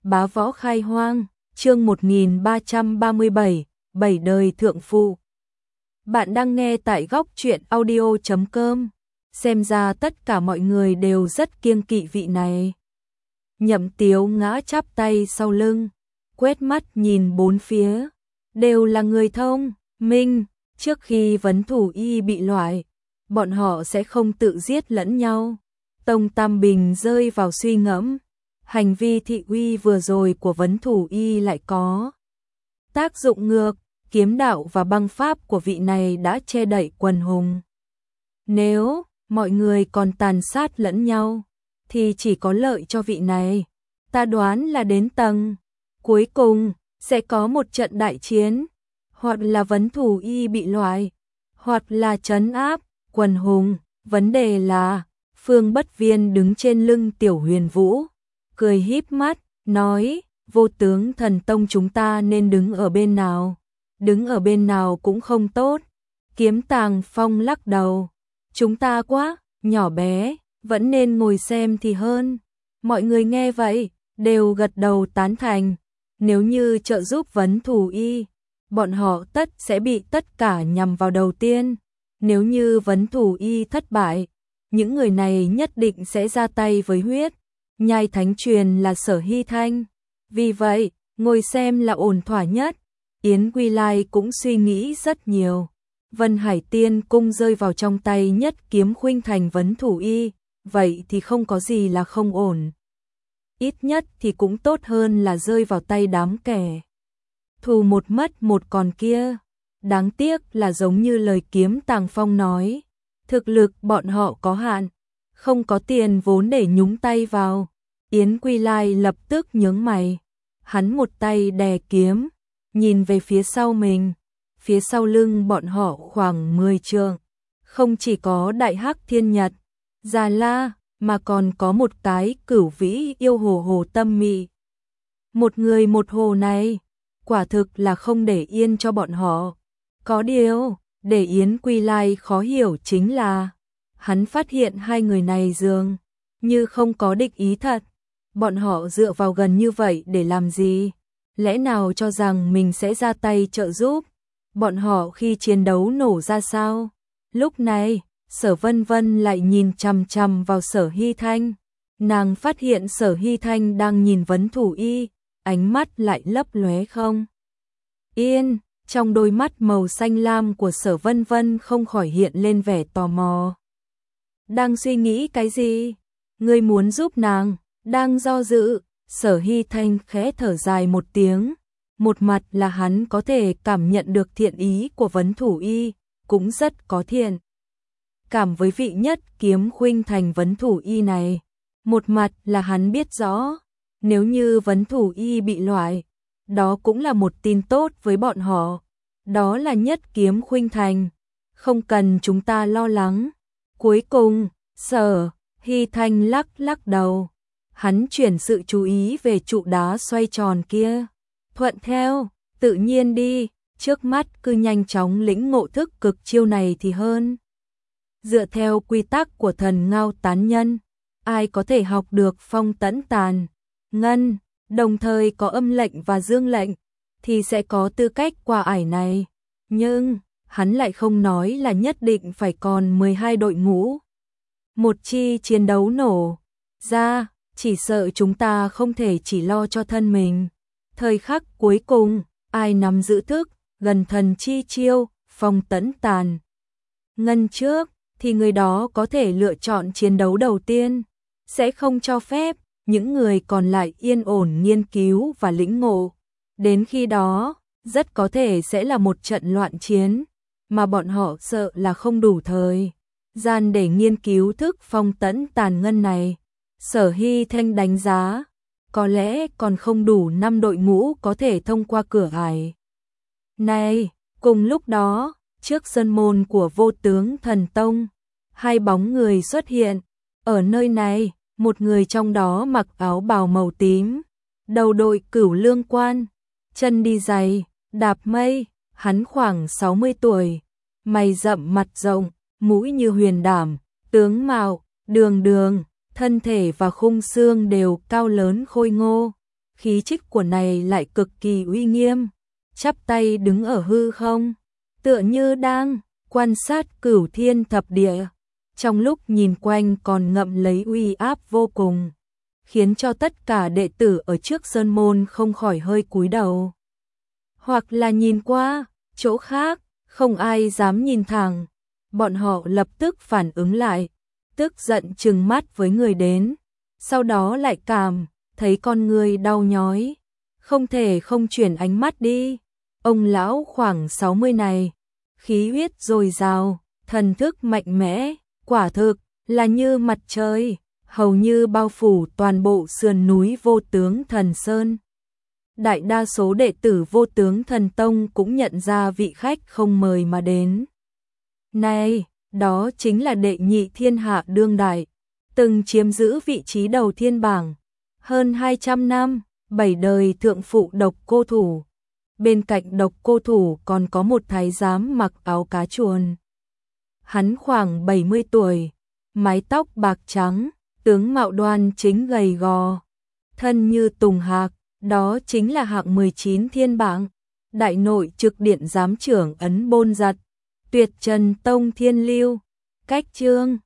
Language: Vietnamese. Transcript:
Bá Võ Khai Hoang, chương 1337, 7 đời thượng phụ. Bạn đang nghe tại góc truyện audio.com. Xem ra tất cả mọi người đều rất kiêng kỵ vị này. Nhậm Tiếu ngã chắp tay sau lưng, quét mắt nhìn bốn phía, đều là người thông minh. Trước khi Vấn Thủ Y bị loại, bọn họ sẽ không tự giết lẫn nhau. Tông Tam Bình rơi vào suy ngẫm. Hành vi thị uy vừa rồi của Vấn Thủ Y lại có tác dụng ngược, kiếm đạo và băng pháp của vị này đã che đậy quần hùng. Nếu mọi người còn tàn sát lẫn nhau, thì chỉ có lợi cho vị này. Ta đoán là đến tầng cuối cùng sẽ có một trận đại chiến, hoặc là Vấn Thủ Y bị loại, hoặc là trấn áp quần hùng. Vấn đề là Phương Bất Viên đứng trên lưng Tiểu Huyền Vũ, cười híp mắt, nói, Vô Tướng Thần Tông chúng ta nên đứng ở bên nào? Đứng ở bên nào cũng không tốt. Kiếm Tàng Phong lắc đầu, chúng ta quá nhỏ bé, vẫn nên ngồi xem thì hơn. Mọi người nghe vậy, đều gật đầu tán thành. Nếu như trợ giúp Vấn Thủ Y, bọn họ tất sẽ bị tất cả nhằm vào đầu tiên. Nếu như Vấn Thủ Y thất bại, những người này nhất định sẽ ra tay với huyết nhai thánh truyền là Sở Hy Thanh. Vì vậy, ngồi xem là ổn thỏa nhất. Yến Quy Lai cũng suy nghĩ rất nhiều. Vân Hải Tiên cung rơi vào trong tay Nhất Kiếm Khuynh Thành Vấn Thủ Y, vậy thì không có gì là không ổn. Ít nhất thì cũng tốt hơn là rơi vào tay đám kẻ thù một mất một còn kia. Đáng tiếc là giống như lời Kiếm Tàng Phong nói, thực lực bọn họ có hạn, không có tiền vốn để nhúng tay vào. Yến Quy Lai lập tức nhướng mày, hắn một tay đè kiếm, nhìn về phía sau mình, phía sau lưng bọn họ khoảng 10 trượng, không chỉ có Đại Hắc Thiên Nhật, Già La, mà còn có một cái Cửu Vĩ yêu hồ hồ tâm mị. Một người một hồ này, quả thực là không để yên cho bọn họ. Có điều, để Yến Quy Lai khó hiểu chính là, hắn phát hiện hai người này dường như không có địch ý thật. Bọn họ dựa vào gần như vậy để làm gì? Lẽ nào cho rằng mình sẽ ra tay trợ giúp bọn họ khi chiến đấu nổ ra sao? Lúc này, Sở Vân Vân lại nhìn chằm chằm vào Sở Hy Thanh. Nàng phát hiện Sở Hy Thanh đang nhìn Vấn Thủ Y, ánh mắt lại lấp lóe không yên. Trong đôi mắt màu xanh lam của Sở Vân Vân không khỏi hiện lên vẻ tò mò. Đang suy nghĩ cái gì? Ngươi muốn giúp nàng? Đang do dự, Sở Hy Thanh khẽ thở dài một tiếng. Một mặt là hắn có thể cảm nhận được thiện ý của Vấn Thủ Y, cũng rất có thiện cảm với vị Nhất Kiếm Khuynh Thành Vấn Thủ Y này. Một mặt là hắn biết rõ, nếu như Vấn Thủ Y bị loại, đó cũng là một tin tốt với bọn họ. Đó là Nhất Kiếm Khuynh Thành, không cần chúng ta lo lắng. Cuối cùng, Sở Hy Thanh lắc đầu. Hắn chuyển sự chú ý về trụ đá xoay tròn kia. Thuận theo, tự nhiên đi, trước mắt cứ nhanh chóng lĩnh ngộ thức cực chiêu này thì hơn. Dựa theo quy tắc của Thần Ngao Tán Nhân, ai có thể học được Phong Tẫn Tàn Ngân, đồng thời có âm lệnh và dương lệnh, thì sẽ có tư cách qua ải này. Nhưng, hắn lại không nói là nhất định phải còn 12 đội ngũ. Một chi chiến đấu nổ ra, chỉ sợ chúng ta không thể chỉ lo cho thân mình. Thời khắc cuối cùng, ai nắm giữ thức gần thần chi chiêu, Phong Tẫn Tàn Ngân trước, thì người đó có thể lựa chọn chiến đấu đầu tiên. Sẽ không cho phép những người còn lại yên ổn nghiên cứu và lĩnh ngộ. Đến khi đó, rất có thể sẽ là một trận loạn chiến, mà bọn họ sợ là không đủ thời gian để nghiên cứu thức Phong Tẫn Tàn Ngân này. Sở Hy Thanh đánh giá, có lẽ còn không đủ 5 đội ngũ có thể thông qua cửa ải này. Cùng lúc đó, trước sân môn của Vô Tướng Thần Tông, hai bóng người xuất hiện. Ở nơi này, một người trong đó mặc áo bào màu tím, đầu đội cửu lương quan, chân đi giày, đạp mây, hắn khoảng 60 tuổi, mày rậm mặt rộng, mũi như huyền đảm, tướng mạo đường đường, thân thể và khung xương đều cao lớn khôi ngô, khí chất của này lại cực kỳ uy nghiêm, chắp tay đứng ở hư không, tựa như đang quan sát cửu thiên thập địa, trong lúc nhìn quanh còn ngậm lấy uy áp vô cùng, khiến cho tất cả đệ tử ở trước sơn môn không khỏi hơi cúi đầu, hoặc là nhìn qua chỗ khác, không ai dám nhìn thẳng. Bọn họ lập tức phản ứng lại, tức giận trừng mắt với người đến, sau đó lại cảm thấy con người đau nhói, không thể không chuyển ánh mắt đi. Ông lão khoảng 60 này, khí huyết dồi dào, thần thức mạnh mẽ, quả thực là như mặt trời, hầu như bao phủ toàn bộ sườn núi Vô Tướng Thần Sơn. Đại đa số đệ tử Vô Tướng Thần Tông cũng nhận ra vị khách không mời mà đến. Này, đó chính là đệ nhị thiên hạ đương đại, từng chiếm giữ vị trí đầu thiên bảng, hơn 200 năm, 7 đời thượng phụ Độc Cô Thủ. Bên cạnh Độc Cô Thủ còn có một thái giám mặc áo cá chuồn. Hắn khoảng 70 tuổi, mái tóc bạc trắng, tướng mạo đoan chính gầy gò, thân như tùng hạc, đó chính là hạng 19 thiên bảng, đại nội trực điện giám trưởng Ấn Bôn Giật, Tuyệt Trần Tông Thiên Lưu, Cách Chương.